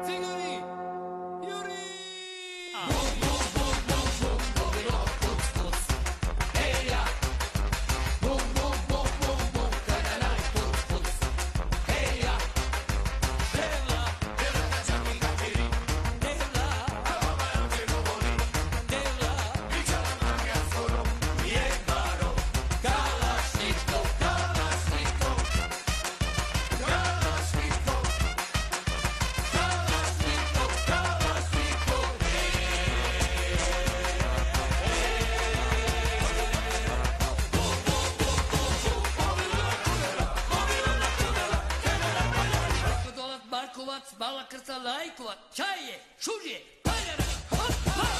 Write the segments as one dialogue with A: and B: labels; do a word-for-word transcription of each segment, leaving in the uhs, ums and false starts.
A: Bala krca lajkova, čaje, šužje, paljara, hop, hop!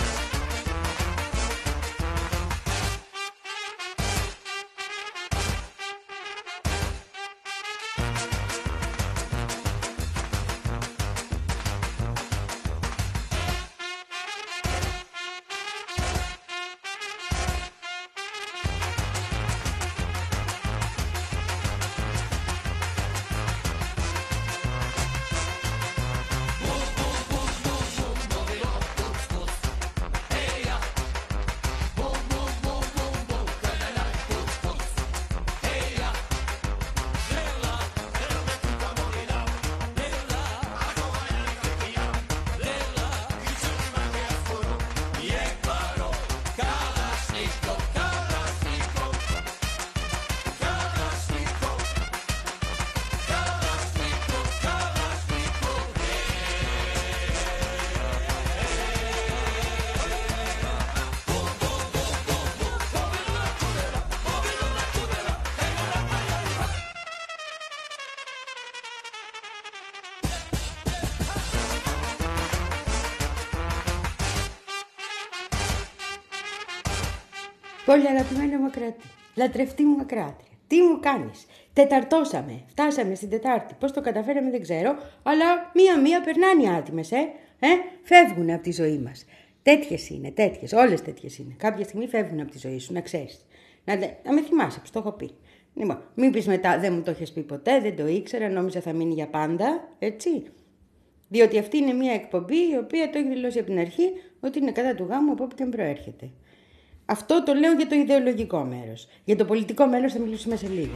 B: Πολύ αγαπημένο μου ακράτη, λατρευτή μου ακράτρια, τι μου κάνεις? Τεταρτώσαμε, φτάσαμε στην Τετάρτη, πώς το καταφέραμε δεν ξέρω, αλλά μία-μία περνάνε οι άτιμες, ε, ε, φεύγουν από τη ζωή μας. Τέτοιες είναι, τέτοιες, όλες τέτοιες είναι. Κάποια στιγμή φεύγουν από τη ζωή σου, να ξέρεις. Να, να με θυμάσαι, που το έχω πει. Λοιπόν, μην πεις μετά, δεν μου το έχεις πει ποτέ, δεν το ήξερα, νόμιζα θα μείνει για πάντα, έτσι. Διότι αυτή είναι μια εκπομπή η οποία το έχει δηλώσει από την αρχή ότι είναι κατά του γάμου από όπου και προέρχεται. Αυτό το λέω για το ιδεολογικό μέρος. Για το πολιτικό μέρος θα μιλήσουμε σε λίγο.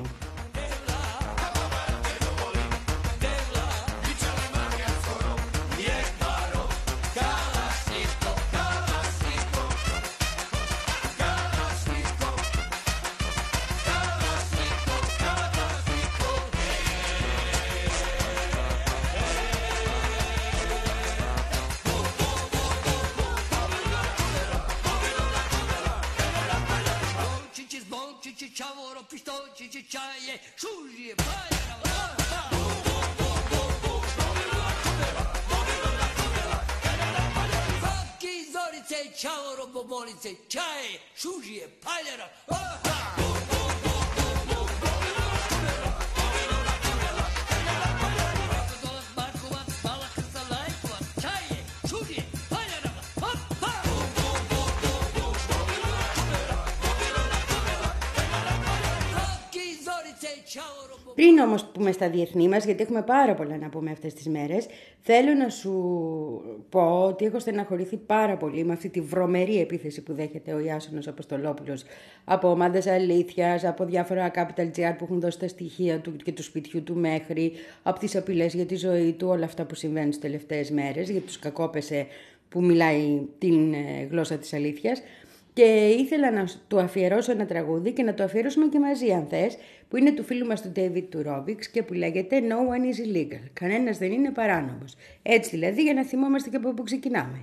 B: Πριν όμως πούμε στα διεθνή μας, γιατί έχουμε πάρα πολλά να πούμε αυτές τις μέρες, θέλω να σου πω ότι έχω στεναχωρηθεί πάρα πολύ με αυτή τη βρωμερή επίθεση που δέχεται ο Ιάσονος Αποστολόπουλος από ομάδες αλήθειας, από διάφορα Capital τζι αρ που έχουν δώσει τα στοιχεία του και του σπιτιού του μέχρι, από τις απειλές για τη ζωή του, όλα αυτά που συμβαίνουν τις τελευταίες μέρες, για τους κακόπεσε που μιλάει την γλώσσα της αλήθειας. Και ήθελα να του αφιερώσω ένα τραγούδι και να το αφιερώσουμε και μαζί αν θες, που είναι του φίλου μας του David του Robics και που λέγεται No one is illegal. Κανένας δεν είναι παράνομος. Έτσι δηλαδή για να θυμόμαστε και από όπου ξεκινάμε.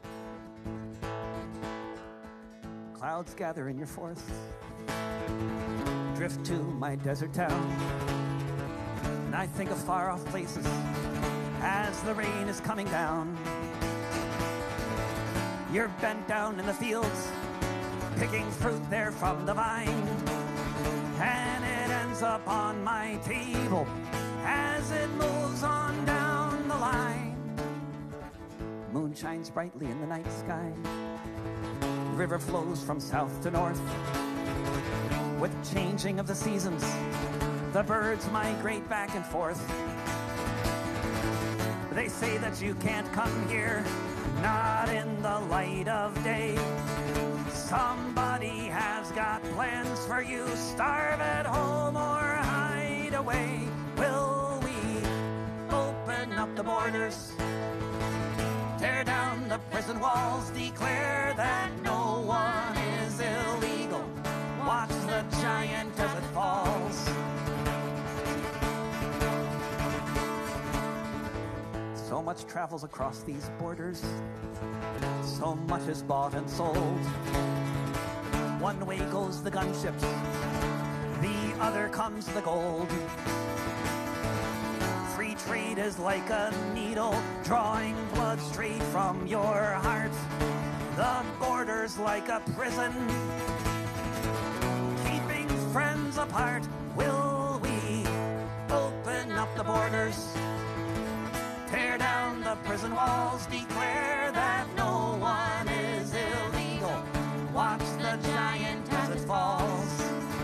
C: Clouds gather in your forest, drift to my desert town, and I think of far off places as the rain is coming down. You're bent down in the fields, picking fruit there from the vine, and it ends up on my table as it moves on down the line. Moon shines brightly in the night sky, river flows from south to north. With changing of the seasons, the birds migrate back and forth. They say that you can't come here, not in the light of day. Somebody has got plans for you. Starve at home or hide away. Will we open up the borders? Tear down the prison walls. Declare that no one is illegal. Watch the giant as it falls. So much travels across these borders. So much is bought and sold. One way goes the gunships, the other comes the gold. Free trade is like a needle, drawing blood straight from your heart. The border's like a prison, keeping friends apart. Will we open up the borders? Tear down the prison walls, declare that no one is illegal. Watch the giant as it falls.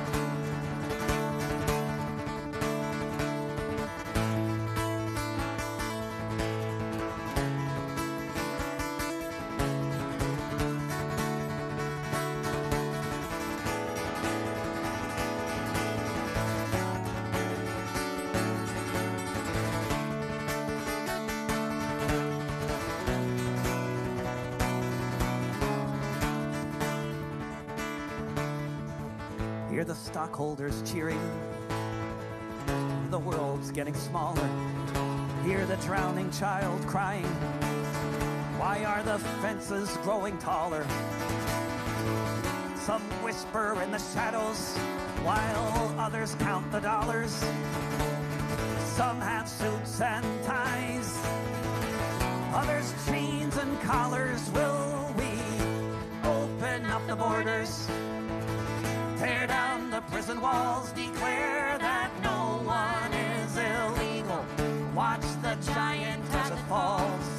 C: Hear the stockholders cheering. The world's getting smaller. Hear the drowning child crying. Why are the fences growing taller? Some whisper in the shadows while others count the dollars. Some have suits and ties, others chains and collars. Will we open up the borders? Tear down the prison walls, declare that no one is illegal. Watch the giant as it falls.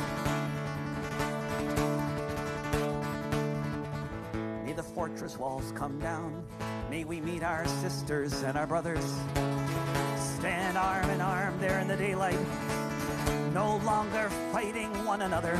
C: May the fortress walls come down. May we meet our sisters and our brothers. Stand arm in arm there in the daylight, no longer fighting one another.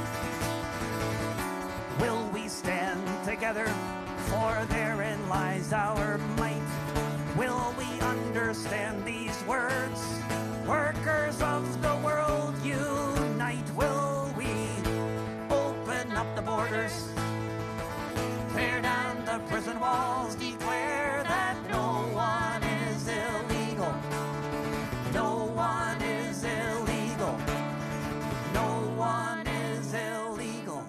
C: Will we stand together? For therein lies our might. Will we understand these words? Workers of the world unite. Will we open up the borders? Tear down the prison walls. Declare that no one is illegal. No one is illegal. No one is illegal.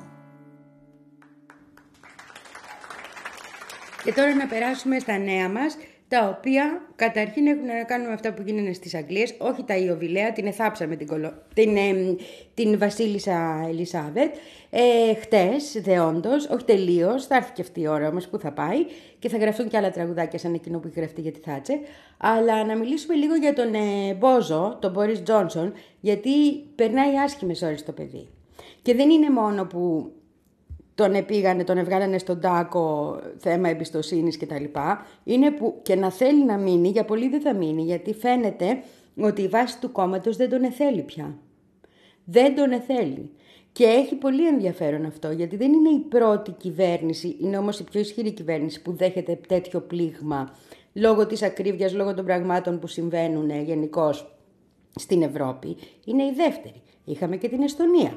B: Και τώρα να περάσουμε στα νέα μας, τα οποία καταρχήν έχουν να κάνουν με αυτά που γίνανε στις Αγγλίες, όχι τα Ιωβιλέα, την εθάψαμε την, κολο... την, ε, την Βασίλισσα Ελισάβετ, ε, χτες, δεόντως, όχι τελείως, θα έρθει και αυτή η ώρα όμως που θα πάει και θα γραφτούν και άλλα τραγουδάκια σαν εκείνο που έχει γραφτεί για τη Θάτσε, αλλά να μιλήσουμε λίγο για τον ε, Μπόζο, τον Μπόρις Τζόνσον, γιατί περνάει άσχημες ώρες το παιδί. Και δεν είναι μόνο που τον επήγανε, τον εβγάλανε στον τάκο θέμα εμπιστοσύνης κτλ. Είναι που και να θέλει να μείνει, για πολύ δεν θα μείνει, γιατί φαίνεται ότι η βάση του κόμματος δεν τον εθέλει πια. Δεν τον εθέλει. Και έχει πολύ ενδιαφέρον αυτό, γιατί δεν είναι η πρώτη κυβέρνηση, είναι όμως η πιο ισχυρή κυβέρνηση που δέχεται τέτοιο πλήγμα, λόγω της ακρίβειας, λόγω των πραγμάτων που συμβαίνουν γενικώς στην Ευρώπη. Είναι η δεύτερη. Είχαμε και την Εστονία.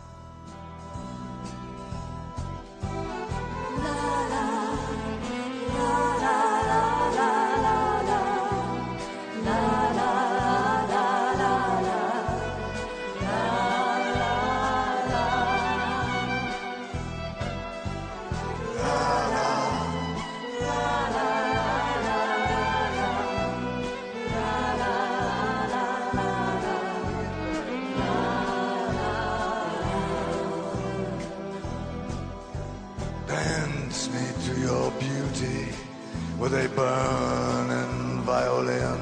D: With a burning violin,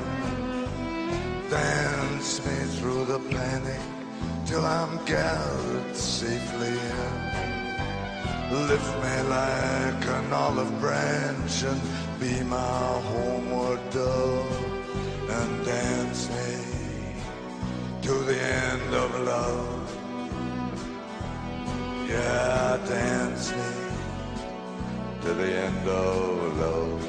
D: dance me through the panic till I'm gathered safely in. Lift me like an olive branch and be my homeward dove, and dance me to the end of end of love.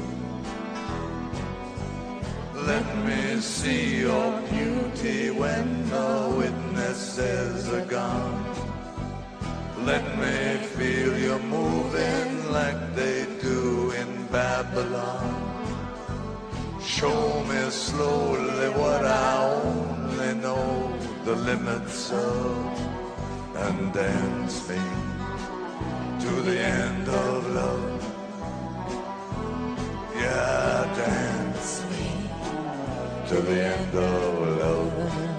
D: Let me see your beauty when the witnesses are gone. Let me feel you moving like they do in Babylon. Show me slowly what I only know the limits of, and dance me to the end of love. Yeah, dance me to the end of love.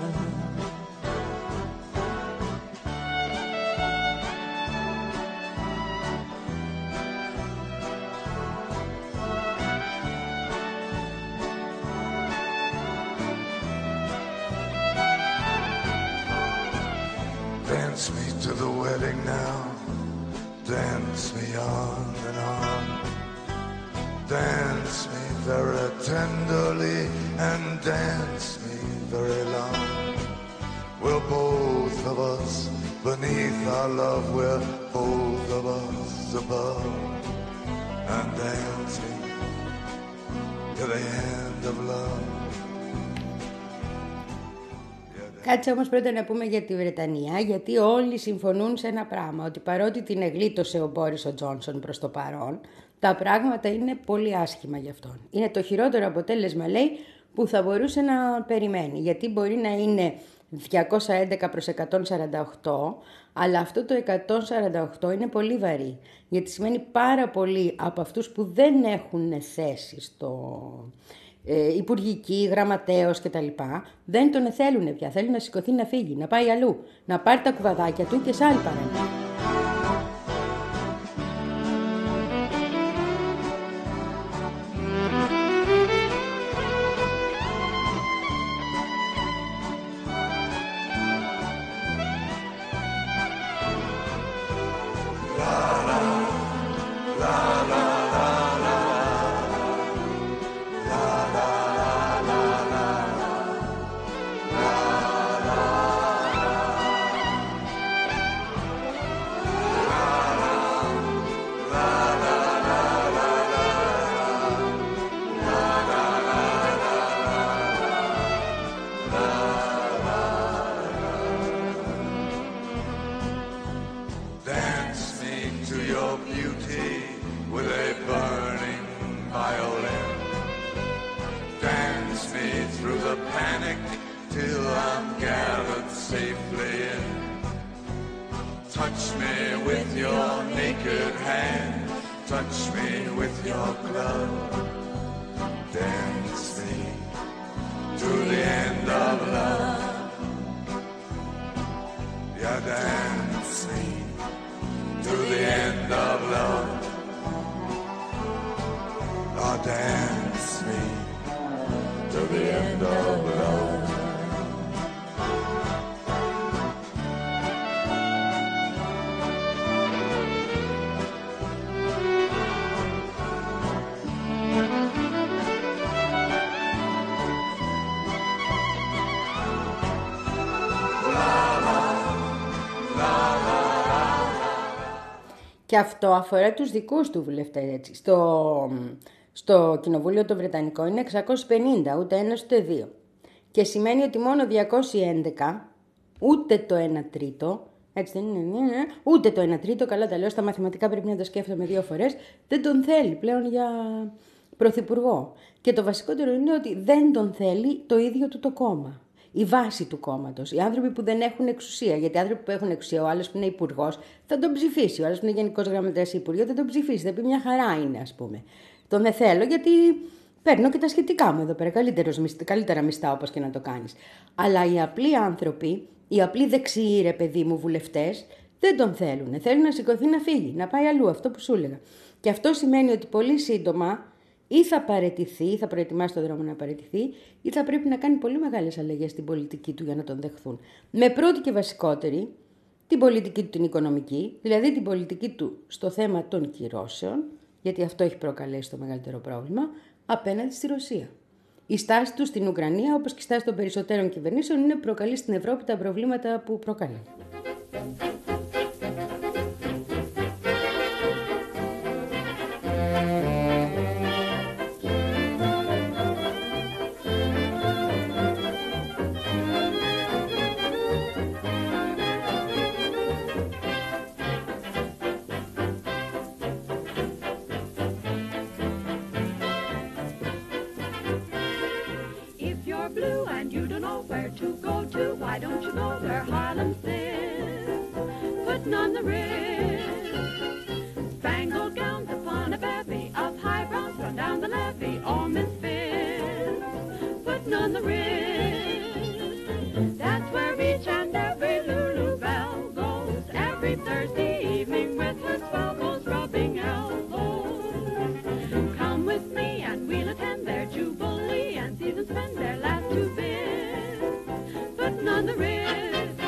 D: Dance me to the wedding now. Dance me on and on. Dance me very tenderly and dance me very long. We're both of us beneath our love. We're both of us above. And dance me to the end of love.
B: Κάτσε όμως πρώτα να πούμε για τη Βρετανία, γιατί όλοι συμφωνούν σε ένα πράγμα, ότι παρότι την εγλίτωσε ο Μπόρις ο Τζόνσον προς το παρόν, τα πράγματα είναι πολύ άσχημα για αυτόν. Είναι το χειρότερο αποτέλεσμα, λέει, που θα μπορούσε να περιμένει, γιατί μπορεί να είναι διακόσια έντεκα προς εκατόν σαράντα οκτώ, αλλά αυτό το εκατόν σαράντα οκτώ είναι πολύ βαρύ, γιατί σημαίνει πάρα πολλοί από αυτούς που δεν έχουν θέση στο... Ε, υπουργική, γραμματέος κτλ. Δεν τον θέλουν πια. Θέλουν να σηκωθεί να φύγει, να πάει αλλού, να πάρει τα κουβαδάκια του και σε άλλη παρέα. Και αυτό αφορά τους δικούς του βουλευτές, έτσι. Στο, στο Κοινοβούλιο το Βρετανικό είναι εξακόσιοι πενήντα, ούτε ένας ούτε δύο. Και σημαίνει ότι μόνο διακόσιοι έντεκα, ούτε το ένα τρίτο, έτσι δεν είναι, ναι, ναι, ούτε το ένα τρίτο, καλά τα λέω, στα μαθηματικά πρέπει να το σκέφτομαι δύο φορές, δεν τον θέλει πλέον για πρωθυπουργό. Και το βασικότερο είναι ότι δεν τον θέλει το ίδιο του το κόμμα. Η βάση του κόμματος. Οι άνθρωποι που δεν έχουν εξουσία. Γιατί οι άνθρωποι που έχουν εξουσία, ο άλλος που είναι υπουργός, θα τον ψηφίσει. Ο άλλος που είναι γενικός γραμματέας Υπουργείου, θα τον ψηφίσει. Θα πει μια χαρά είναι, ας πούμε. Τον δεν θέλω γιατί παίρνω και τα σχετικά μου εδώ πέρα. Καλύτερα μισθά, όπως και να το κάνεις. Αλλά οι απλοί άνθρωποι, οι απλοί δεξιοί, ρε παιδί μου, βουλευτές, δεν τον θέλουν. Θέλουν να σηκωθεί να φύγει, να πάει αλλού. Αυτό που σου έλεγα. Και αυτό σημαίνει ότι πολύ σύντομα. Ή θα παραιτηθεί, ή θα προετοιμάσει τον δρόμο να παραιτηθεί, ή θα πρέπει να κάνει πολύ μεγάλες αλλαγές στην πολιτική του για να τον δεχθούν. Με πρώτη και βασικότερη την πολιτική του την οικονομική, δηλαδή την πολιτική του στο θέμα των κυρώσεων, γιατί αυτό έχει προκαλέσει το μεγαλύτερο πρόβλημα, απέναντι στη Ρωσία. Η στάση του στην Ουκρανία, όπως και η στάση των περισσότερων κυβερνήσεων, είναι προκαλεί στην Ευρώπη τα προβλήματα που προκαλεί.
E: to go to? Why don't you go where Harlem sits? Putting on the wrist, spangled gowns upon a bevy of high brows run down the levee, all misfits. Putting on the wrist, that's where each and every Lulu Belle goes every Thursday evening with her swell goes rubbing elbows. Come with me and we'll attend their jubilee and see them spend their last two bits putting on the wrist.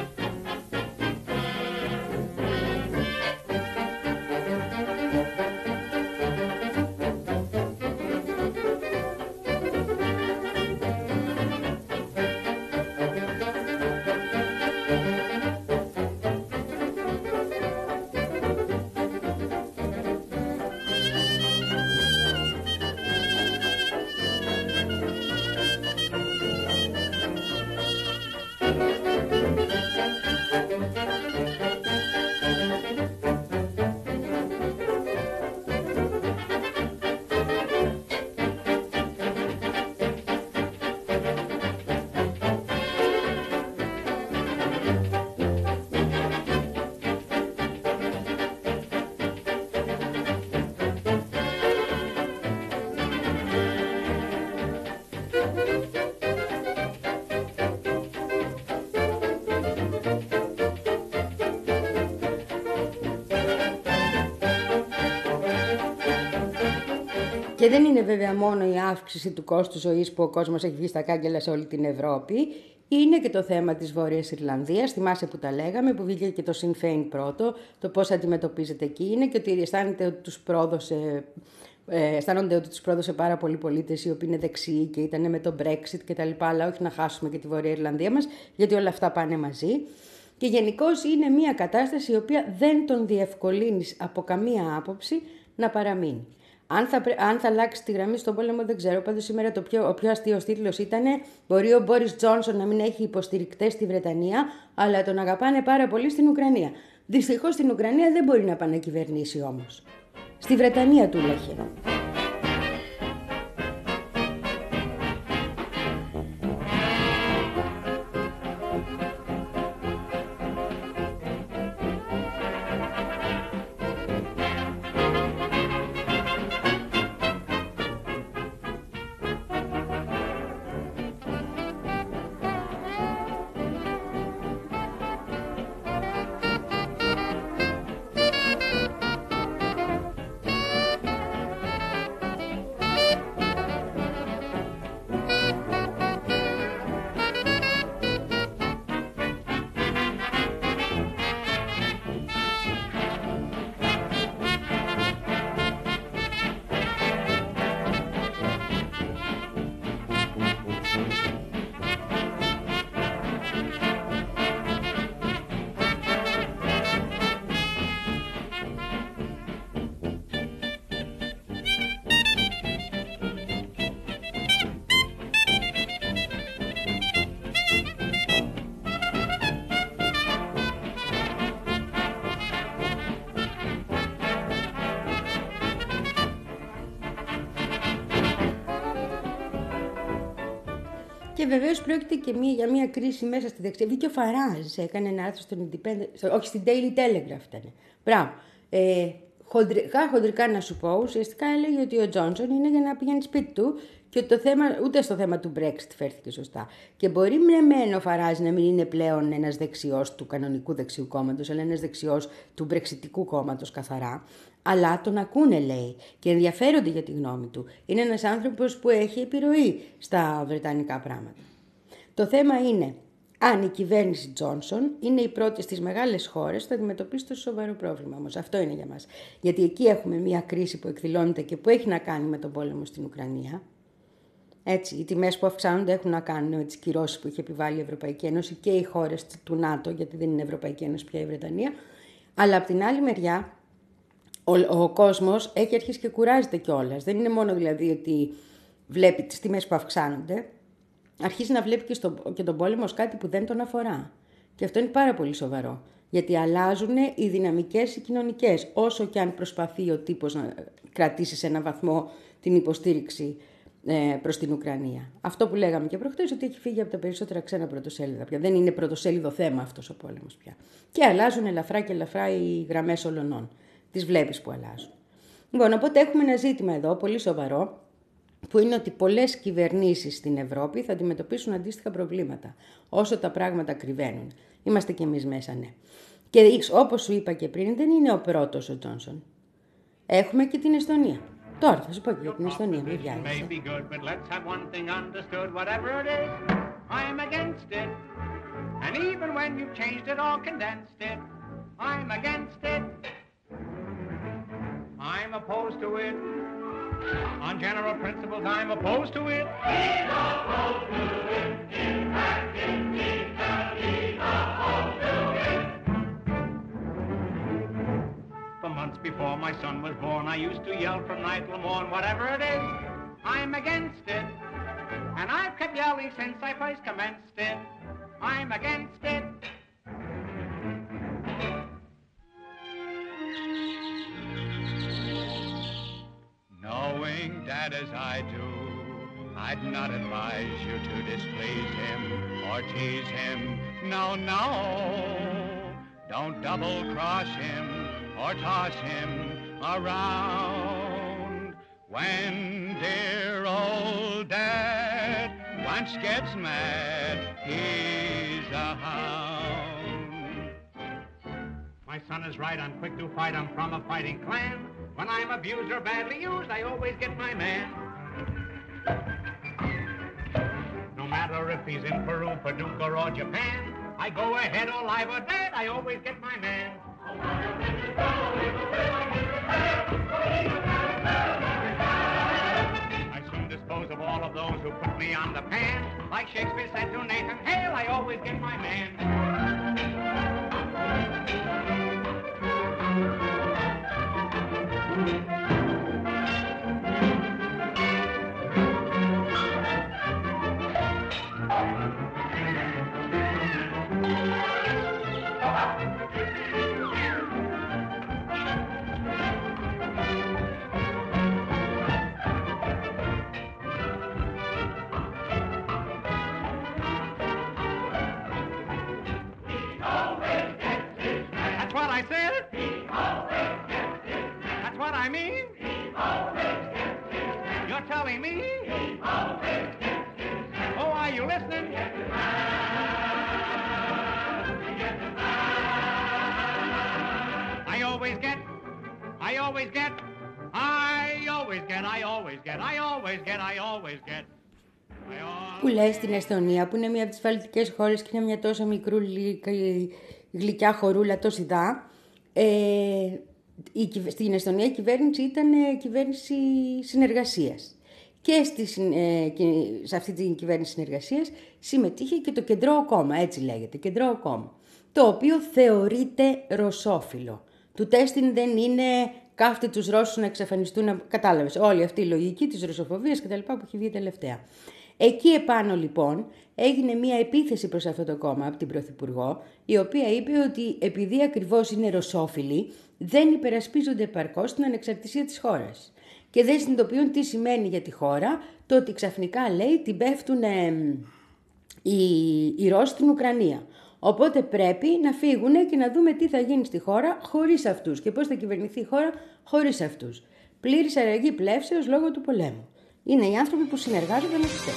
B: Και δεν είναι βέβαια μόνο η αύξηση του κόστου ζωής που ο κόσμος έχει βγει στα κάγκελα σε όλη την Ευρώπη. Είναι και το θέμα της Βόρειας Ιρλανδίας, θυμάσαι που τα λέγαμε, που βγήκε και το Sinn Féin πρώτο, το πώς αντιμετωπίζεται εκεί είναι και ότι αισθάνεται ότι τους πρόδωσε, ε, αισθάνονται ότι τους πρόδωσε πάρα πολλοί πολίτες οι οποίοι είναι δεξιοί και ήταν με το Brexit και τα λοιπά, αλλά όχι να χάσουμε και τη Βόρεια Ιρλανδία μας, γιατί όλα αυτά πάνε μαζί. Και γενικώς είναι μια κατάσταση η οποία δεν τον διευκολύνει από καμία άποψη να παραμείνει. Αν θα, αν θα αλλάξει τη γραμμή στον πόλεμο δεν ξέρω, πάντως σήμερα το πιο, ο πιο αστείος τίτλος ήταν «Μπορεί ο Μπόρις Τζόνσον να μην έχει υποστηρικτές στη Βρετανία, αλλά τον αγαπάνε πάρα πολύ στην Ουκρανία». Δυστυχώς στην Ουκρανία δεν μπορεί να πάει να κυβερνήσει όμως. Στη Βρετανία του λέγε. Και βεβαίως πρόκειται και μία, για μια κρίση μέσα στη δεξιά. Βγήκε ο Φαράζ, έκανε ένα άρθρο στον Independent, όχι στην Daily Telegraph ήταν. Μπράβο. Ε, χοντρικά, χοντρικά να σου πω, ουσιαστικά έλεγε ότι ο Τζόνσον είναι για να πηγαίνει σπίτι του και το θέμα, ούτε στο θέμα του Brexit φέρθηκε σωστά. Και μπορεί μεν ο Φαράζ να μην είναι πλέον ένας δεξιός του κανονικού δεξιού κόμματος, αλλά ένας δεξιός του Brexitικού κόμματος καθαρά. Αλλά τον ακούνε, λέει, και ενδιαφέρονται για τη γνώμη του. Είναι ένας άνθρωπος που έχει επιρροή στα βρετανικά πράγματα. Το θέμα είναι αν η κυβέρνηση Τζόνσον είναι η πρώτη στις μεγάλες χώρες που θα αντιμετωπίσει το σοβαρό πρόβλημα. Όμως αυτό είναι για μας. Γιατί εκεί έχουμε μια κρίση που εκδηλώνεται και που έχει να κάνει με τον πόλεμο στην Ουκρανία. Έτσι, οι τιμές που αυξάνονται έχουν να κάνουν με τις κυρώσεις που έχει επιβάλει η Ευρωπαϊκή Ένωση και οι χώρες του ΝΑΤΟ, γιατί δεν είναι Ευρωπαϊκή Ένωση πια η Βρετανία. Αλλά από την άλλη μεριά, ο, ο κόσμος έχει αρχίσει και κουράζεται κιόλας. Δεν είναι μόνο δηλαδή ότι βλέπει τις τιμές που αυξάνονται, αρχίζει να βλέπει και, στο, και τον πόλεμο ως κάτι που δεν τον αφορά. Και αυτό είναι πάρα πολύ σοβαρό. Γιατί αλλάζουν οι δυναμικές οι κοινωνικές. Όσο και αν προσπαθεί ο τύπος να κρατήσει σε έναν βαθμό την υποστήριξη ε, προς την Ουκρανία. Αυτό που λέγαμε και προχτές, ότι έχει φύγει από τα περισσότερα ξένα πρωτοσέλιδα πια. Δεν είναι πρωτοσέλιδο θέμα αυτός ο πόλεμος πια. Και αλλάζουν ελαφρά και ελαφρά οι γραμμές ολονών. Τις βλέπεις που αλλάζουν. Λοιπόν, οπότε έχουμε ένα ζήτημα εδώ, πολύ σοβαρό, που είναι ότι πολλές κυβερνήσεις στην Ευρώπη θα αντιμετωπίσουν αντίστοιχα προβλήματα, όσο τα πράγματα κρυβαίνουν. Είμαστε κι εμείς μέσα, ναι. Και όπως σου είπα και πριν, δεν είναι ο πρώτος ο Τζόνσον. Έχουμε και την Εστονία. Τώρα θα σου πω και για την Εστονία, μην βιάζεσαι.
F: I'm opposed to it. On general principles, I'm opposed to it.
G: He's opposed to it. In fact, indeed, he's opposed to it.
F: For months before my son was born, I used to yell from night till morn, whatever it is, I'm against it. And I've kept yelling since I first commenced it. I'm against it. Knowing Dad as I do, I'd not advise you to displease him or tease him. No, no, don't double-cross him or toss him around. When dear old Dad once gets mad, he's a hound. My son is right, I'm quick to fight, I'm from a fighting clan. When I'm abused or badly used, I always get my man. No matter if he's in Peru, Paducah, or Japan, I go ahead or live or dead, I always get my man. I soon dispose of all of those who put me on the pan. Like Shakespeare said to Nathan Hale, I always get my man. That's what I said? That's what I mean? You're telling me? Oh, are you listening? I always get, I always get, I always get, I always get, I always get, I always get.
B: Που λέει στην Εστονία, που είναι μια από τις βαλτικές χώρες και είναι μια τόσο μικρούλη γλυκιά χωρούλα, τόσο δά. Ε, η, στην Εστονία η κυβέρνηση ήταν κυβέρνηση συνεργασίας. Και στη, ε, και σε αυτή την κυβέρνηση συνεργασίας συμμετείχε και το Κεντρό Κόμμα, έτσι λέγεται, Κεντρό Κόμμα, το οποίο θεωρείται ρωσόφιλο. Του τέστην δεν είναι κάφτε τους Ρώσους να εξαφανιστούν, κατάλαβες, όλη αυτή η λογική της ρωσοφοβίας κτλ. Που έχει βγει τελευταία. Εκεί επάνω λοιπόν έγινε μια επίθεση προς αυτό το κόμμα από την Πρωθυπουργό, η οποία είπε ότι επειδή ακριβώς είναι ρωσόφιλοι δεν υπερασπίζονται επαρκώς την ανεξαρτησία της χώρας και δεν συνειδητοποιούν τι σημαίνει για τη χώρα το ότι ξαφνικά, λέει, την πέφτουν ε, οι, οι Ρώσοι στην Ουκρανία. Οπότε πρέπει να φύγουν και να δούμε τι θα γίνει στη χώρα χωρίς αυτούς και πώς θα κυβερνηθεί η χώρα χωρίς αυτούς. Πλήρης αραγή πλεύσεως λόγω του πολέμου. Είναι οι άνθρωποι που συνεργάζονται με αυτές.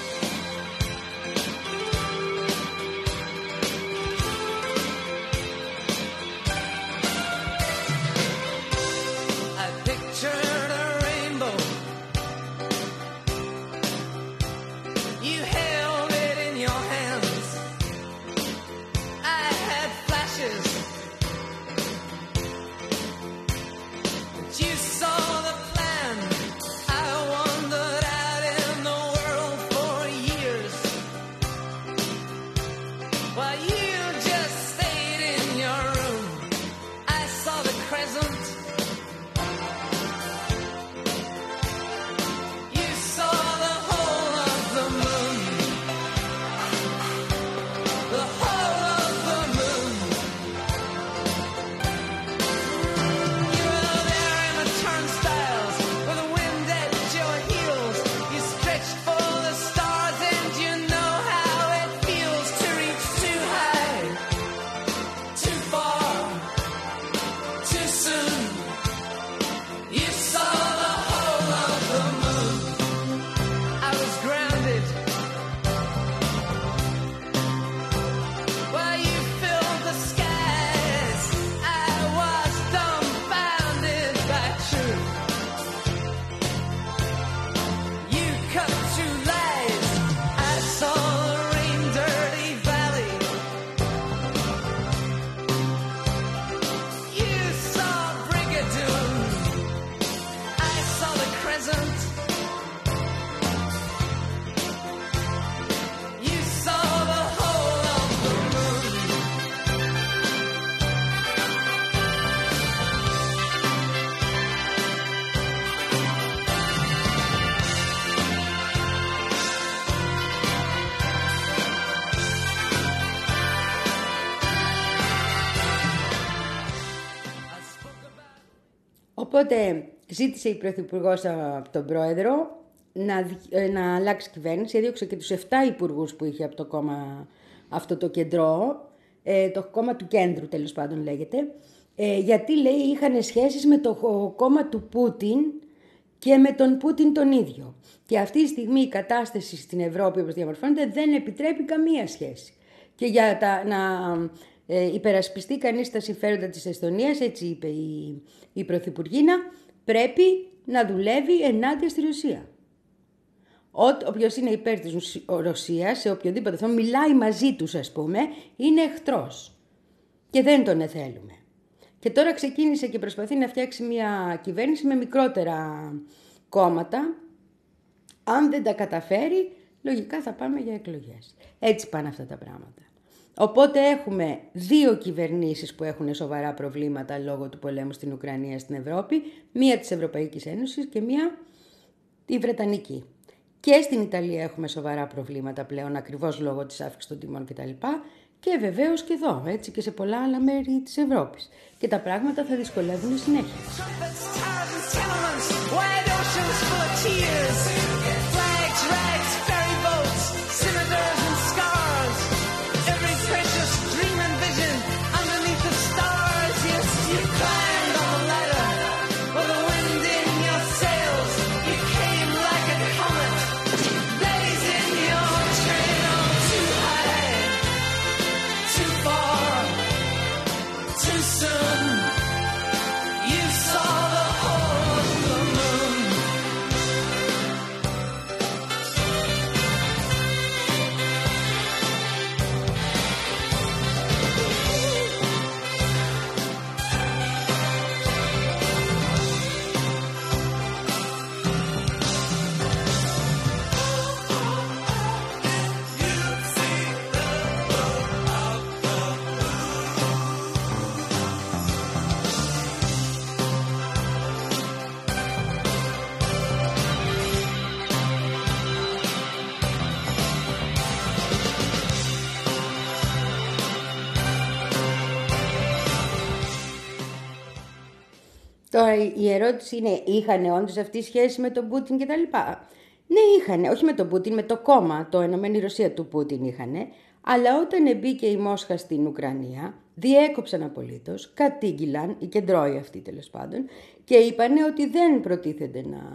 H: For
B: Οπότε ζήτησε η Πρωθυπουργός από τον Πρόεδρο να, να αλλάξει κυβέρνηση, έδιωξε και τους εφτά υπουργούς που είχε από το κόμμα αυτό το κεντρό, ε, το κόμμα του κέντρου τέλος πάντων λέγεται, ε, γιατί λέει είχαν σχέσεις με το κόμμα του Πούτιν και με τον Πούτιν τον ίδιο. Και αυτή τη στιγμή η κατάσταση στην Ευρώπη όπως διαμορφώνεται δεν επιτρέπει καμία σχέση. Και για τα, να ε, υπερασπιστεί κανείς τα συμφέροντα της Εστονίας, έτσι είπε η, η Πρωθυπουργίνα, πρέπει να δουλεύει ενάντια στη Ρωσία. Όποιος είναι υπέρ της Ρωσίας, σε οποιοδήποτε θέμα, μιλάει μαζί τους ας πούμε, είναι εχθρός. Και δεν τον θέλουμε. Και τώρα ξεκίνησε και προσπαθεί να φτιάξει μια κυβέρνηση με μικρότερα κόμματα. Αν δεν τα καταφέρει, λογικά θα πάμε για εκλογές. Έτσι πάνε αυτά τα πράγματα. Οπότε έχουμε δύο κυβερνήσεις που έχουν σοβαρά προβλήματα λόγω του πολέμου στην Ουκρανία στην Ευρώπη. Μία της Ευρωπαϊκής Ένωσης και μία τη Βρετανική. Και στην Ιταλία έχουμε σοβαρά προβλήματα πλέον ακριβώς λόγω της αύξησης των τιμών κτλ. Και βεβαίως και εδώ, έτσι και σε πολλά άλλα μέρη της Ευρώπης. Και τα πράγματα θα δυσκολεύουν συνέχεια. Τώρα η ερώτηση είναι, είχαν όντως αυτή η σχέση με τον Πούτιν και τα λοιπά. Ναι, είχαν, όχι με τον Πούτιν, με το κόμμα, το Ενωμένη Ρωσία του Πούτιν είχαν, αλλά όταν μπήκε η Μόσχα στην Ουκρανία, διέκοψαν απολύτως, κατήγγυλαν, οι κεντρώοι αυτοί τέλος πάντων, και είπαν ότι δεν προτίθενται να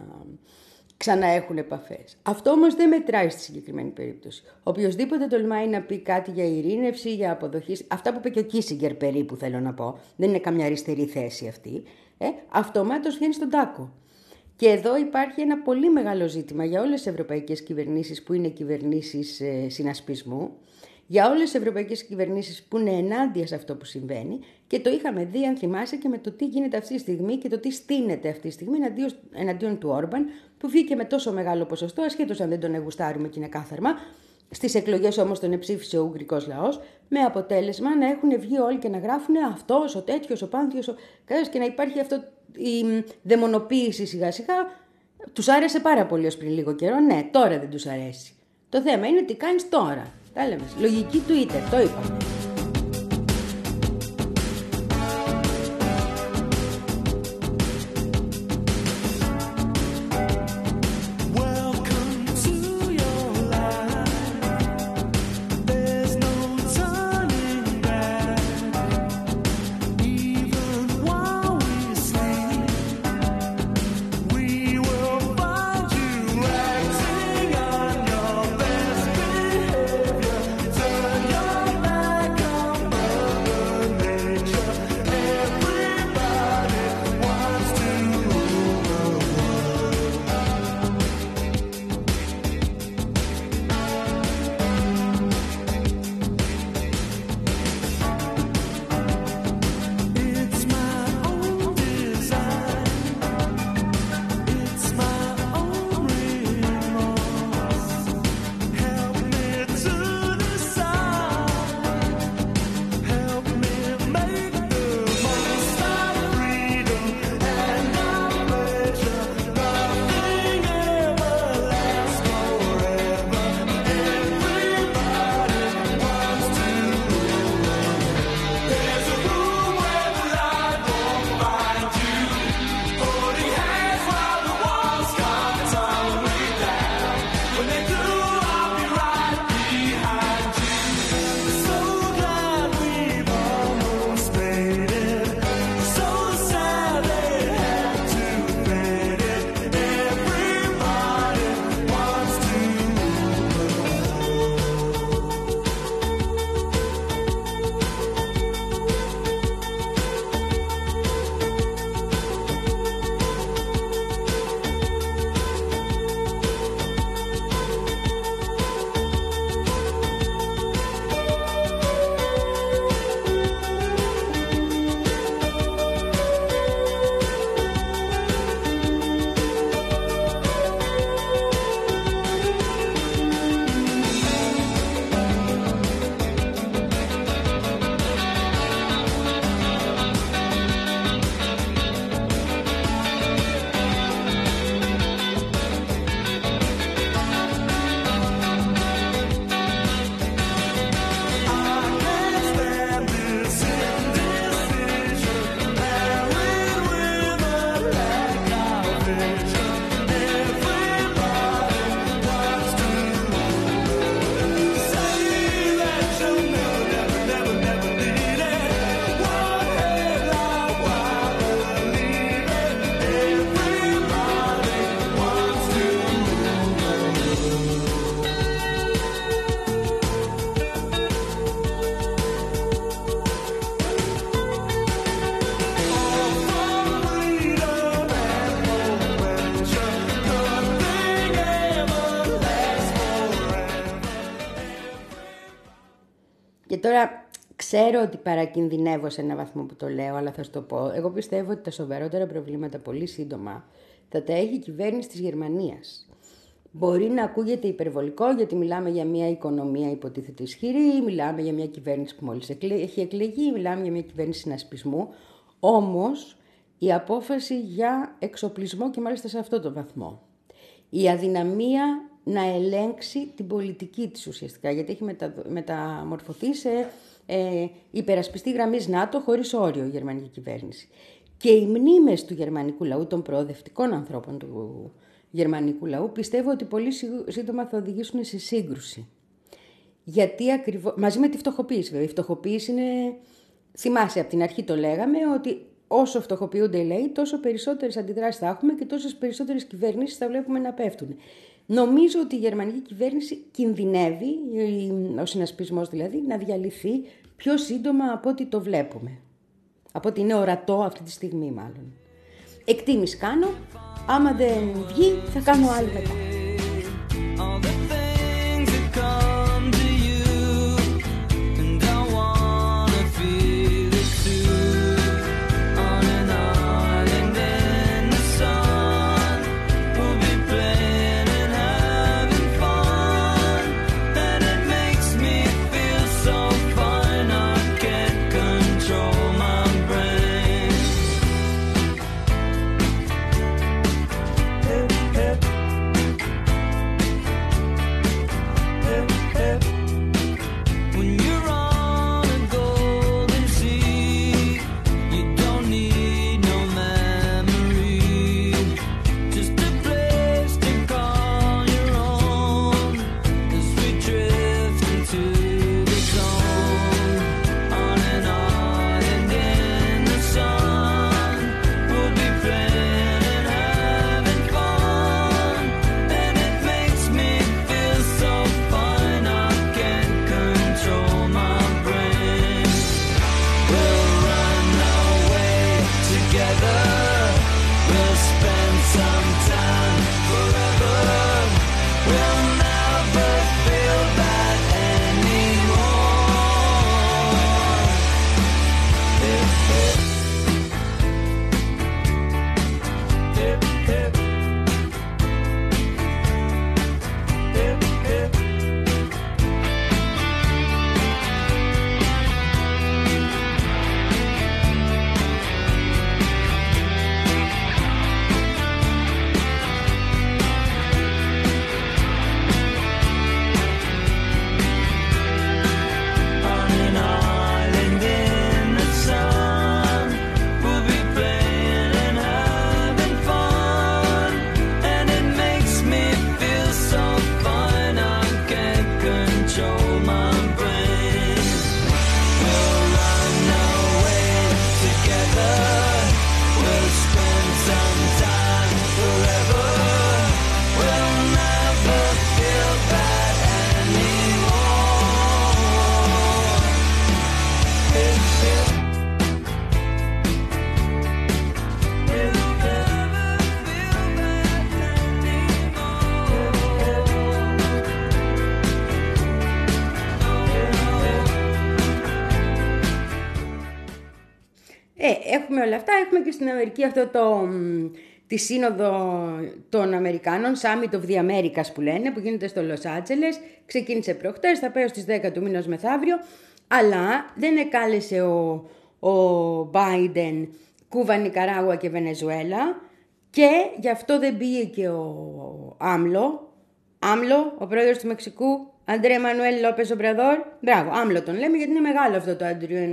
B: ξαναέχουν επαφές. Αυτό όμως δεν μετράει στη συγκεκριμένη περίπτωση. Οποιοςδήποτε τολμάει να πει κάτι για ειρήνευση, για αποδοχή, αυτά που είπε και ο Κίσιγκερ περίπου θέλω να πω, δεν είναι καμιά αριστερή θέση αυτή, ε, αυτομάτως βγαίνει στον τάκο. Και εδώ υπάρχει ένα πολύ μεγάλο ζήτημα για όλες τις ευρωπαϊκές κυβερνήσεις που είναι κυβερνήσεις ε, συνασπισμού, για όλες τις ευρωπαϊκές κυβερνήσεις που είναι ενάντια σε αυτό που συμβαίνει, και το είχαμε δει, αν θυμάσαι, και με το τι γίνεται αυτή τη στιγμή και το τι στείνεται αυτή τη στιγμή εναντίον, εναντίον του Όρμπαν, που βγήκε με τόσο μεγάλο ποσοστό, ασχέτως αν δεν τον εγουστάρουμε και είναι κάθαρμα. Στις εκλογές όμως τον εψήφισε ο Ουγγρικός λαός, με αποτέλεσμα να έχουν βγει όλοι και να γράφουν αυτός, ο τέτοιος, ο πάνθιος, ο... και να υπάρχει αυτό η δαιμονοποίηση σιγά σιγά. Τους άρεσε πάρα πολύ ως πριν λίγο καιρό, ναι, τώρα δεν τους αρέσει. Το θέμα είναι τι κάνεις τώρα. Τα λέμε. Λογική Twitter, το είπαμε.
H: Back
B: Και τώρα ξέρω ότι παρακινδυνεύω σε ένα βαθμό που το λέω, αλλά θα σου το πω. Εγώ πιστεύω ότι τα σοβαρότερα προβλήματα πολύ σύντομα θα τα έχει η κυβέρνηση της Γερμανίας. Μπορεί να ακούγεται υπερβολικό, γιατί μιλάμε για μια οικονομία υποτίθεται ισχυρή, μιλάμε για μια κυβέρνηση που μόλις έχει εκλεγεί, μιλάμε για μια κυβέρνηση συνασπισμού. Όμως η απόφαση για εξοπλισμό, και μάλιστα σε αυτό το βαθμό, η αδυναμία να ελέγξει την πολιτική της ουσιαστικά, γιατί έχει μετα... μεταμορφωθεί σε ε, υπερασπιστή γραμμής ΝΑΤΟ χωρίς όριο η γερμανική κυβέρνηση. Και οι μνήμες του γερμανικού λαού, των προοδευτικών ανθρώπων του γερμανικού λαού, πιστεύω ότι πολύ σύντομα θα οδηγήσουν σε σύγκρουση. Γιατί ακριβώς, μαζί με τη φτωχοποίηση βέβαια, η φτωχοποίηση είναι, θυμάσαι από την αρχή το λέγαμε, ότι όσο φτωχοποιούνται οι λαοί, τόσο περισσότερες αντιδράσεις θα έχουμε και τόσες περισσότερες κυβερνήσεις θα βλέπουμε να πέφτουν. Νομίζω ότι η γερμανική κυβέρνηση κινδυνεύει, ο συνασπισμός δηλαδή, να διαλυθεί πιο σύντομα από ό,τι το βλέπουμε. Από ό,τι είναι ορατό αυτή τη στιγμή μάλλον. Εκτίμηση κάνω, άμα δεν βγει θα κάνω άλλη μετά. Έχουμε όλα αυτά, έχουμε και στην Αμερική αυτό το, τη σύνοδο των Αμερικάνων, Summit of the Americas που λένε, που γίνεται στο Λος Άντζελες, ξεκίνησε προχτές, θα πάει στις δέκα του μήνος μεθαύριο, αλλά δεν εκάλεσε ο, ο Biden Κούβα, Νικαράγουα και Βενεζουέλα, και γι' αυτό δεν πήγε και ο Άμλο, Άμλο, ο πρόεδρος του Μεξικού, Αντρέ Μανουέλ Λόπες Ομπραδόρ, μπράβο, Άμλο τον λέμε γιατί είναι μεγάλο αυτό το Αντρέ,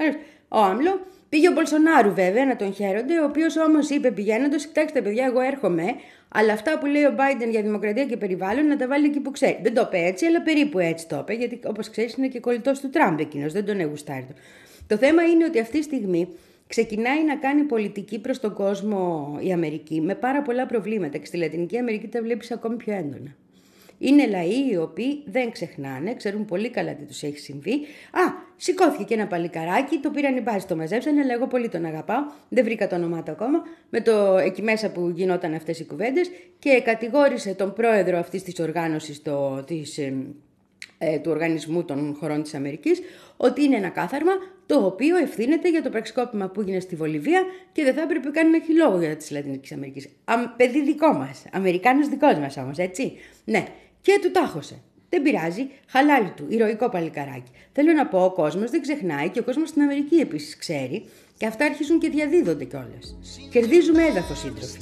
B: ο Άμλο. Πήγε ο Μπολσονάρου βέβαια να τον χαίρονται, ο οποίος όμως είπε πηγαίνοντας, κοιτάξτε παιδιά, εγώ έρχομαι, αλλά αυτά που λέει ο Biden για δημοκρατία και περιβάλλον να τα βάλει εκεί που ξέρει. Δεν το είπε έτσι, αλλά περίπου έτσι το είπε, γιατί όπως ξέρεις είναι και κολλητός του Τραμπ εκείνος, δεν τον εγουστάρει. Το θέμα είναι ότι αυτή τη στιγμή ξεκινάει να κάνει πολιτική προς τον κόσμο η Αμερική με πάρα πολλά προβλήματα και στη Λατινική Αμερική τα βλέπεις ακόμη πιο έντονα. Είναι λαοί οι οποίοι δεν ξεχνάνε, ξέρουν πολύ καλά τι τους έχει συμβεί. Α, σηκώθηκε και ένα παλικαράκι, το πήραν οι μπάζοι, το μαζέψανε, αλλά εγώ πολύ τον αγαπάω, δεν βρήκα το όνομά του ακόμα, με το εκεί μέσα που γινόταν αυτές οι κουβέντες, και κατηγόρησε τον πρόεδρο αυτής της οργάνωσης, το, της, ε, του Οργανισμού των Χωρών της Αμερικής, ότι είναι ένα κάθαρμα το οποίο ευθύνεται για το πραξικόπημα που έγινε στη Βολιβία και δεν θα έπρεπε καν να έχει λόγο για τη Λατινική Αμερική. Παιδί δικό μας, Αμερικάνος δικός μας όμως, έτσι. Ναι, και του τάχωσε. Δεν πειράζει, χαλάλι του, ηρωικό παλικαράκι. Θέλω να πω, ο κόσμος δεν ξεχνάει και ο κόσμος στην Αμερική επίσης ξέρει και αυτά αρχίζουν και διαδίδονται κιόλας. Κερδίζουμε έδαφος, σύντροφοι.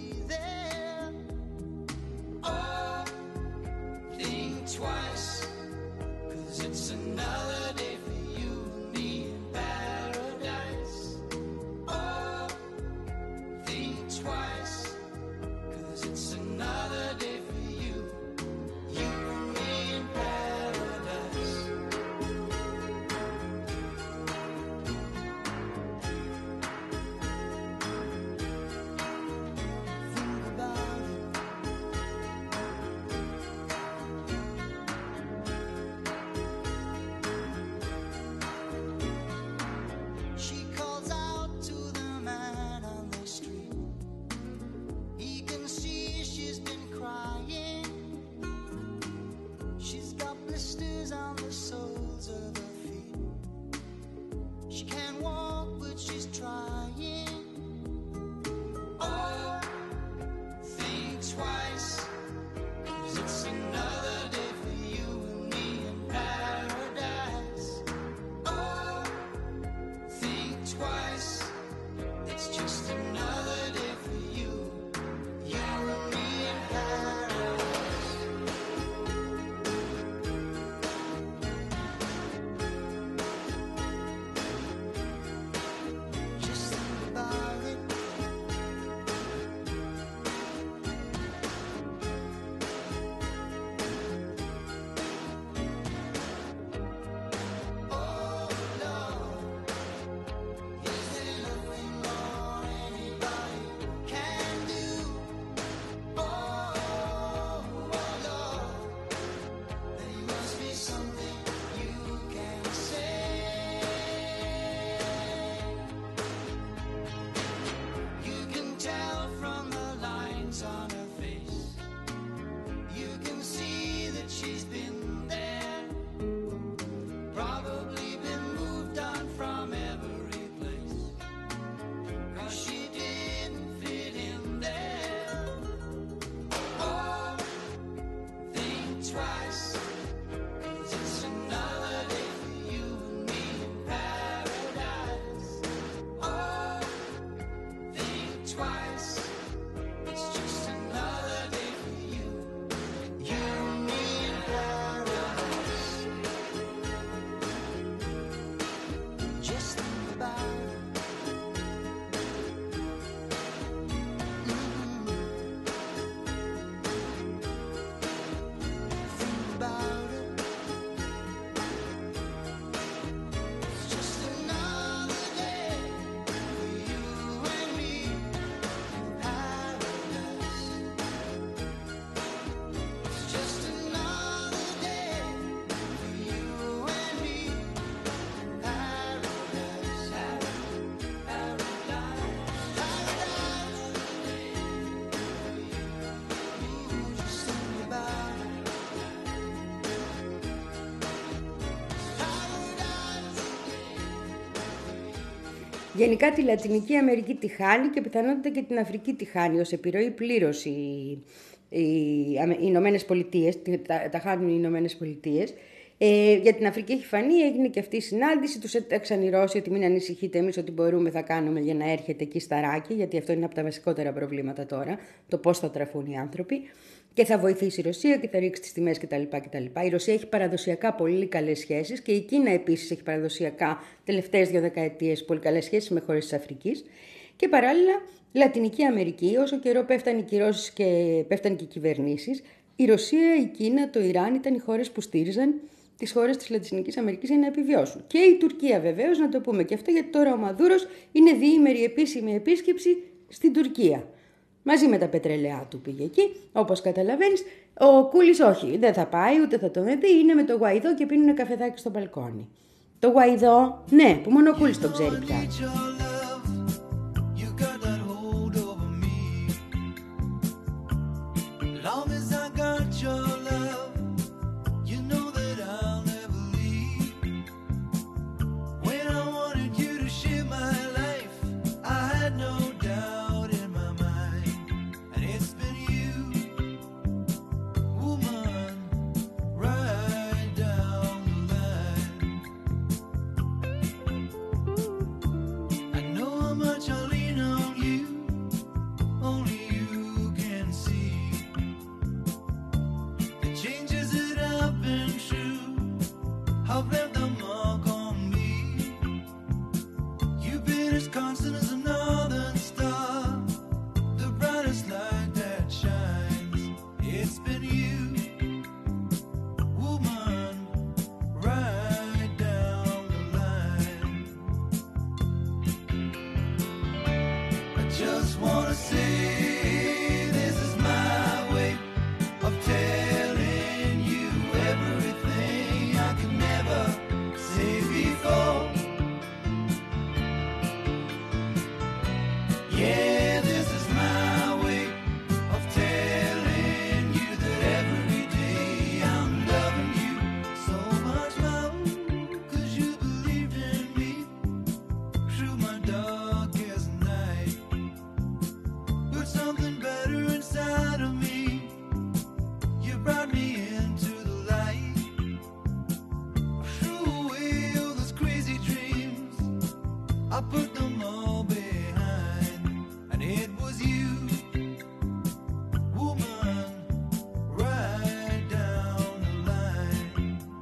B: Γενικά τη Λατινική Αμερική τη χάνει και πιθανότητα και την Αφρική τη χάνει ως επιρροή πλήρως οι, οι, οι Ηνωμένες Πολιτείες, τα, τα χάνουν οι Ηνωμένες Πολιτείες. Ε, για την Αφρική έχει φανεί, έγινε και αυτή η συνάντηση, τους έταξαν οι Ρώσοι ότι μην ανησυχείτε, εμείς ό,τι μπορούμε θα κάνουμε για να έρχεται εκεί σταράκι, γιατί αυτό είναι από τα βασικότερα προβλήματα τώρα, το πώς θα τραφούν οι άνθρωποι. Και θα βοηθήσει η Ρωσία και θα ρίξει τις τιμές κτλ. κτλ. Η Ρωσία έχει παραδοσιακά πολύ καλές σχέσεις και η Κίνα επίσης έχει παραδοσιακά τελευταίες δύο δεκαετίες πολύ καλές σχέσεις με χώρες της Αφρικής. Και παράλληλα, Λατινική Αμερική, όσο καιρό πέφτανε οι κυρώσεις και πέφτανε και οι κυβερνήσεις, η Ρωσία, η Κίνα, το Ιράν ήταν οι χώρες που στήριζαν τις χώρες της Λατινικής Αμερικής για να επιβιώσουν. Και η Τουρκία βεβαίως, να το πούμε και αυτό, γιατί τώρα ο Μαδούρος είναι διήμερη επίσημη επίσκεψη στην Τουρκία. Μαζί με τα πετρελαία του πήγε εκεί, όπως καταλαβαίνεις. Ο Κούλης όχι, δεν θα πάει, ούτε θα τον δει, είναι με το Γουαϊδό και πίνουν καφεδάκι στο μπαλκόνι. Το Γουαϊδό, ναι, που μόνο ο Κούλης τον ξέρει πια.
H: Long as I got your love, you know that You've been as constant as a northern star, the brightest light that shines. It's been you, woman, right down the line. I just wanna say this is my way of telling you everything I could never say before. Yeah, this is my way of telling you that every day I'm loving you so much more, 'cause you believed in me through my darkest night. Put something better inside of me, you brought me into the light. Threw away all those crazy dreams, I put them all behind, and it was you, woman, right down the line.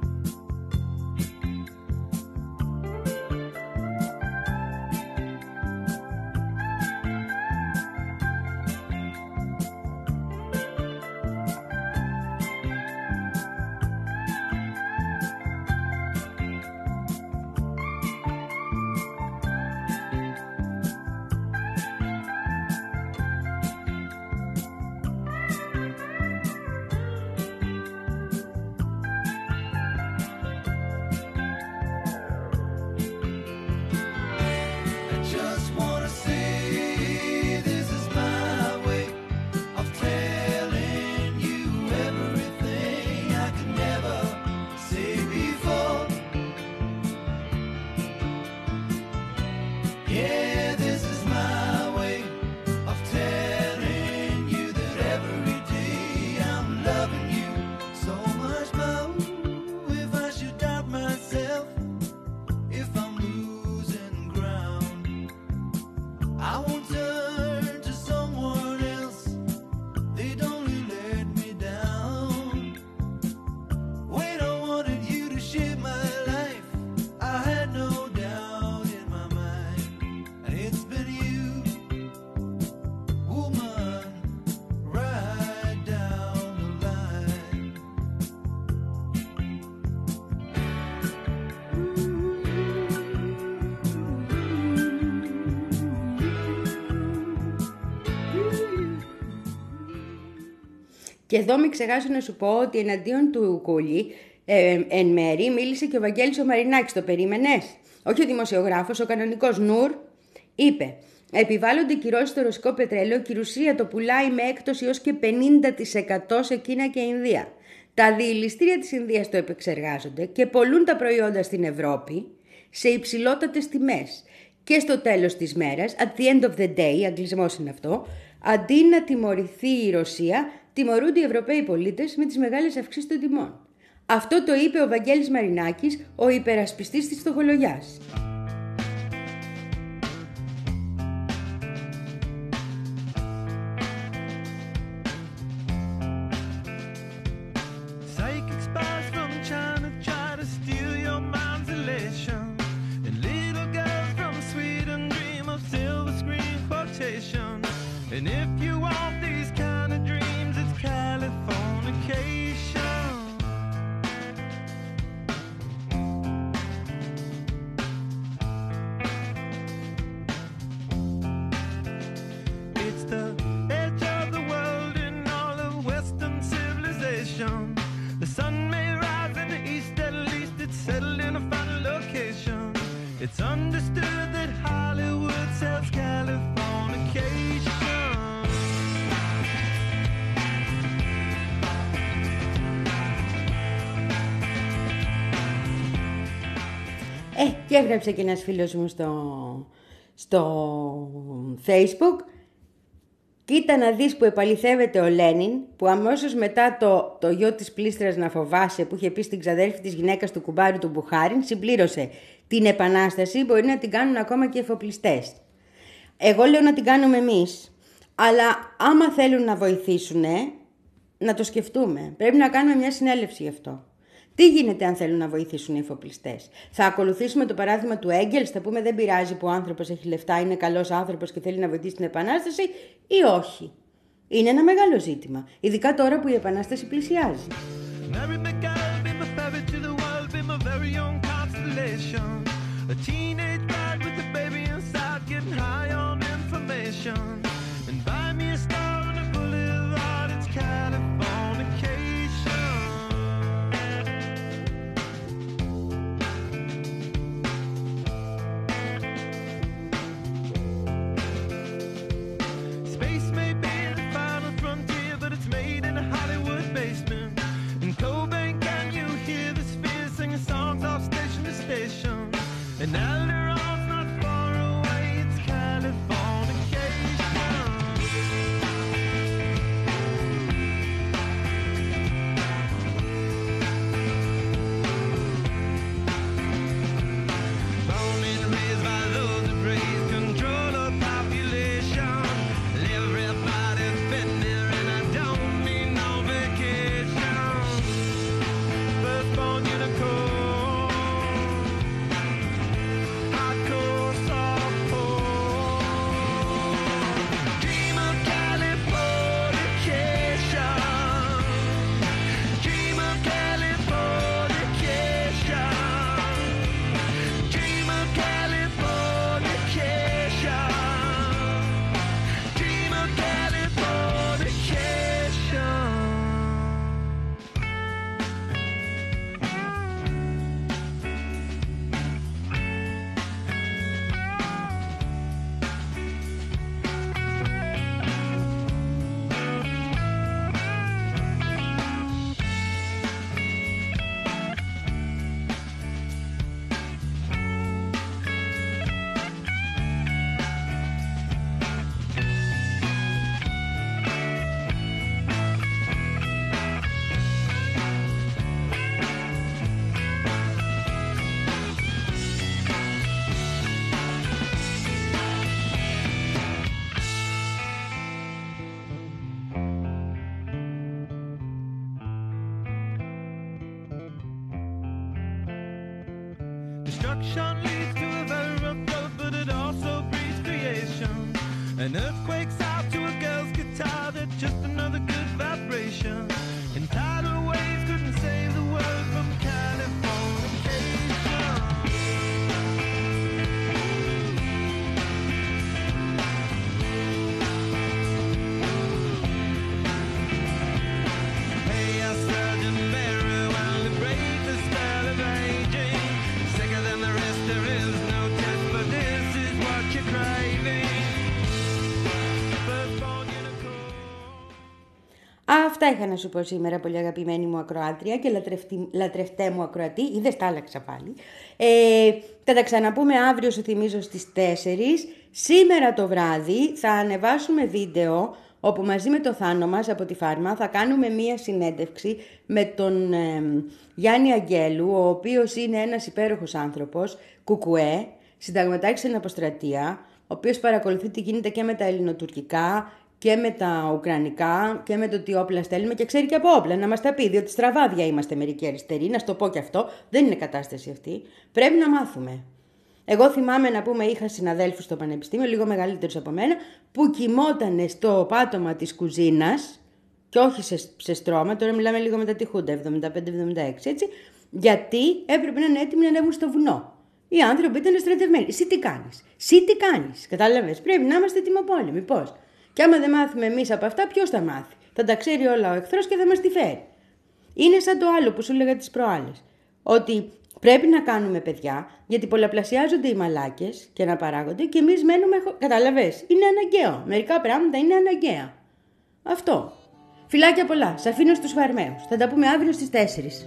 H: I just wanna say this is my way of telling you everything I could never say before. Yeah, this is my way of telling you that every day I'm loving you so much more. If I should doubt myself, if I'm losing ground, I won't turn to someone else. They'd only let me down. When I wanted you to share my life, I had no doubt in my mind, and it's been you, woman, right down the line.
B: Και εδώ μην ξεχάσω να σου πω ότι εναντίον του Κούλη ε, εν μέρη μίλησε και ο Βαγγέλης ο Μαρινάκης. Το περίμενες? Όχι ο δημοσιογράφος, ο κανονικός Νουρ είπε: επιβάλλονται κυρώσεις στο ρωσικό πετρέλαιο και η Ρωσία το πουλάει με έκπτωση έως και πενήντα τοις εκατό σε Κίνα και Ινδία. Τα διελιστήρια της Ινδίας το επεξεργάζονται και πολλούν τα προϊόντα στην Ευρώπη σε υψηλότατες τιμές. Και στο τέλος της μέρας, at the end of the day, αγγλισμός είναι αυτό, αντί να τιμωρηθεί η Ρωσία, τιμωρούνται οι Ευρωπαίοι πολίτες με τις μεγάλες αυξήσεις των τιμών. Αυτό το είπε ο Βαγγέλης Μαρινάκης, ο υπερασπιστής της φτωχολογιάς.
H: Psychic spies from China try to steal your mind's elation, and little girls from Sweden dream of silver screen quotations. And if you want these kind of dreams, it's Californication. It's the edge of the world in all of Western civilization. The sun may rise in the east, at least it's settled in a final location. It's understood that Hollywood sells Californication.
B: Ε, και έγραψε και ένας φίλος μου στο, στο Facebook. Κοίτα να δεις που επαληθεύεται ο Λένιν, που αμέσως μετά το, το γιο της Πλήστρας να φοβάσαι, που είχε πει στην ξαδέρφη της γυναίκας του κουμπάρου του Μπουχάριν, συμπλήρωσε: την επανάσταση μπορεί να την κάνουν ακόμα και εφοπλιστές. Εγώ λέω να την κάνουμε εμείς, αλλά άμα θέλουν να βοηθήσουν, να το σκεφτούμε. Πρέπει να κάνουμε μια συνέλευση γι' αυτό. Τι γίνεται αν θέλουν να βοηθήσουν οι εφοπλιστές? Θα ακολουθήσουμε το παράδειγμα του Έγκελς, θα πούμε δεν πειράζει που ο άνθρωπος έχει λεφτά, είναι καλός άνθρωπος και θέλει να βοηθήσει την Επανάσταση, ή όχι? Είναι ένα μεγάλο ζήτημα, ειδικά τώρα που η Επανάσταση πλησιάζει.
H: And Alderon's not far away, it's Californication. Born and raised by those that praise control of population. Everybody's been there and I don't need no vacation. Firstborn unicorn. Destruction leads to a very rough road, but it also breeds creation. An earthquake's out to a girl's guitar, that's just another good vibration. And tidal waves couldn't save the world from Californication. Hey, a surgeon very well to break the spell of aging. There is no test, but this is what you're craving. Firstborn unicorn.
B: Αυτά είχα να σου πω σήμερα, πολύ αγαπημένη μου ακροάτρια και λατρευτή, λατρευτέ μου ακροατή. Είδες, τα άλλαξα πάλι. Ε, θα τα ξαναπούμε αύριο, σου θυμίζω, στις τέσσερις. Σήμερα το βράδυ θα ανεβάσουμε βίντεο όπου μαζί με το Θάνο μας από τη Φάρμα θα κάνουμε μία συνέντευξη με τον ε, Γιάννη Αγγέλου, ο οποίος είναι ένας υπέροχος άνθρωπος, κουκουέ, συνταγματάρχης στην αποστρατεία, ο οποίος παρακολουθεί τι γίνεται και με τα ελληνοτουρκικά και με τα ουκρανικά και με το τι όπλα στέλνουμε και ξέρει και από όπλα, να μας τα πει, διότι στραβάδια είμαστε μερικοί αριστεροί, να στο πω και αυτό, δεν είναι κατάσταση αυτή, πρέπει να μάθουμε. Εγώ θυμάμαι, να πούμε, είχα συναδέλφους στο πανεπιστήμιο, λίγο μεγαλύτερους από μένα, που κοιμότανε στο πάτωμα της κουζίνας, και όχι σε, σε στρώμα, τώρα μιλάμε λίγο μετά τη Χούντα, εβδομήντα πέντε εβδομήντα έξι, έτσι, γιατί έπρεπε να είναι έτοιμοι να ανέβουν στο βουνό. Οι άνθρωποι ήταν στρατευμένοι. Εσύ τι κάνεις, εσύ τι κάνεις, κατάλαβες, πρέπει να είμαστε τιμοπόλεμοι, πώς. Και άμα δεν μάθουμε εμείς από αυτά, ποιος θα μάθει? Θα τα ξέρει όλα ο εχθρός και θα μας τη φέρει. Είναι σαν το άλλο που σου έλεγα τις προάλλες, ότι πρέπει να κάνουμε παιδιά, γιατί πολλαπλασιάζονται οι μαλάκες και αναπαράγονται και εμείς μένουμε. Καταλαβες, είναι αναγκαίο. Μερικά πράγματα είναι αναγκαία. Αυτό. Φιλάκια πολλά. Σ' αφήνω στους φαρμαίους. Θα τα πούμε αύριο στις τέσσερις.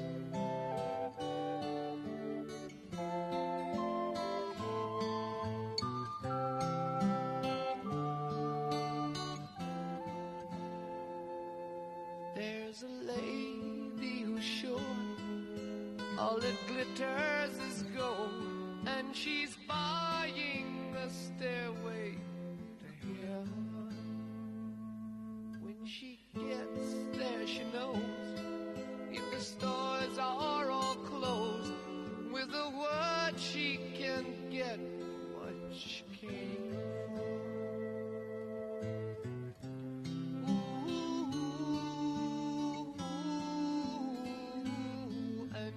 H: There's a lady who's sure all that glitters is gold, and she's buying the stairway to heaven. When she gets there, she knows if the stars are all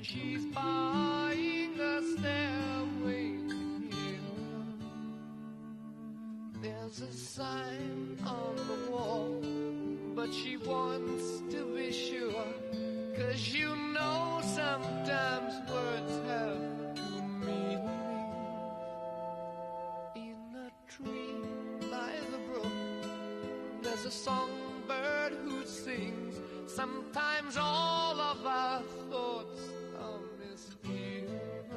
I: She's buying a stairway to heaven. There's a sign on the wall, but she wants to be sure, 'cause you know sometimes words have two meanings. In a tree by the brook, there's a songbird who sings. Sometimes all of our thoughts are misgiven.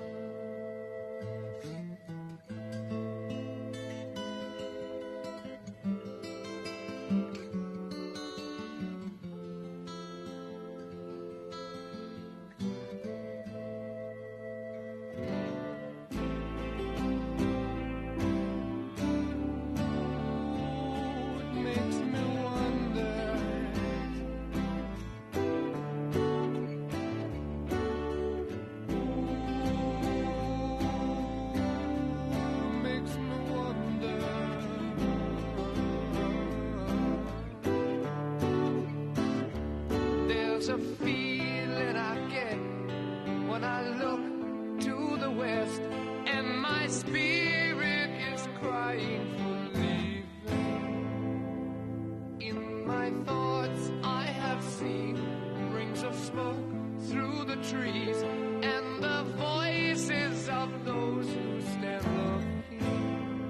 I: There's a feeling I get when I look to the west, and my spirit is crying for leaving. In my thoughts I have seen rings of smoke through the trees, and the voices of those who stand looking.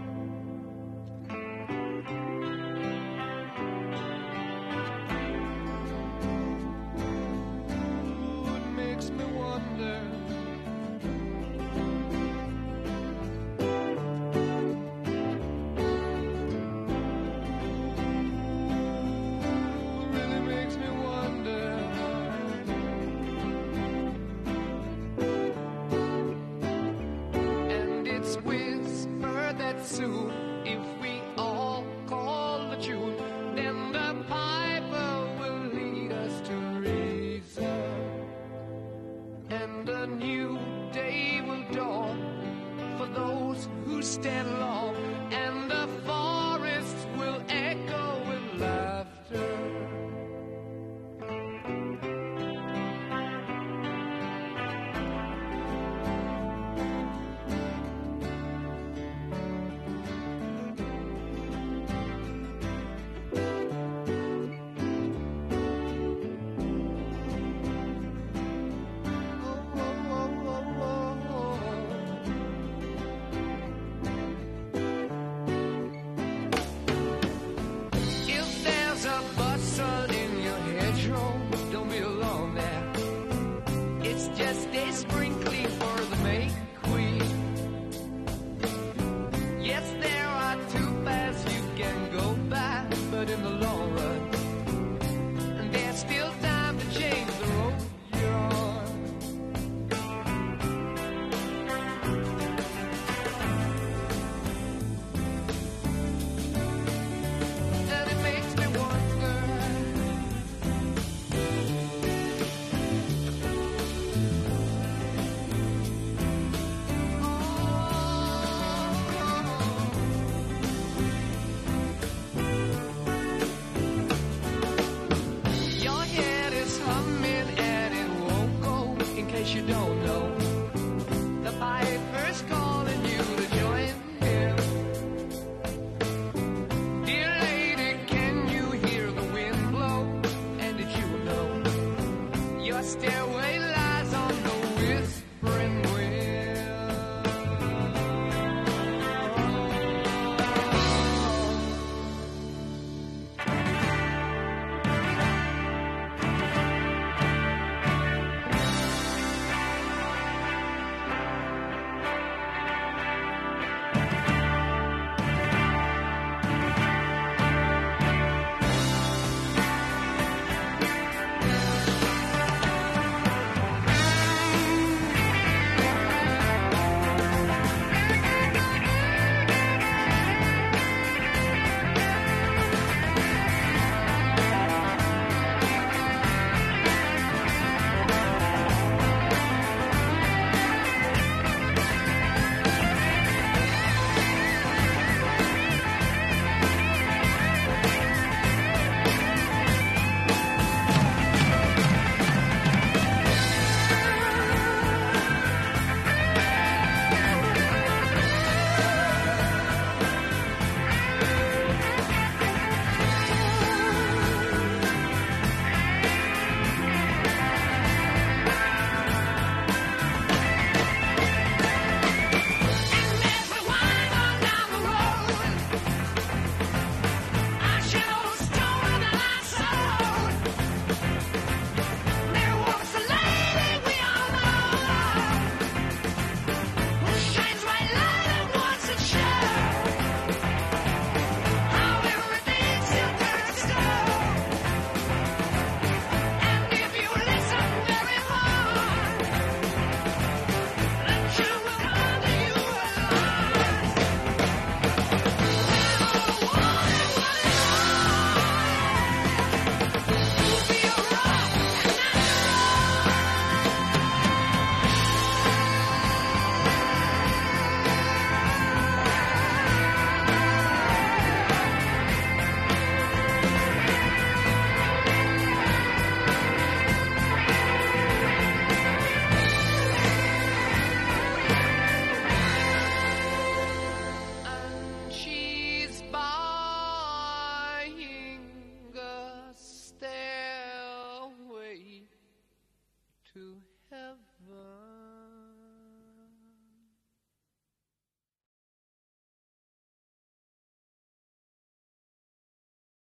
I: Soon, if we all call the tune, then the piper will lead us to reason, and a new day will dawn for those who stand long.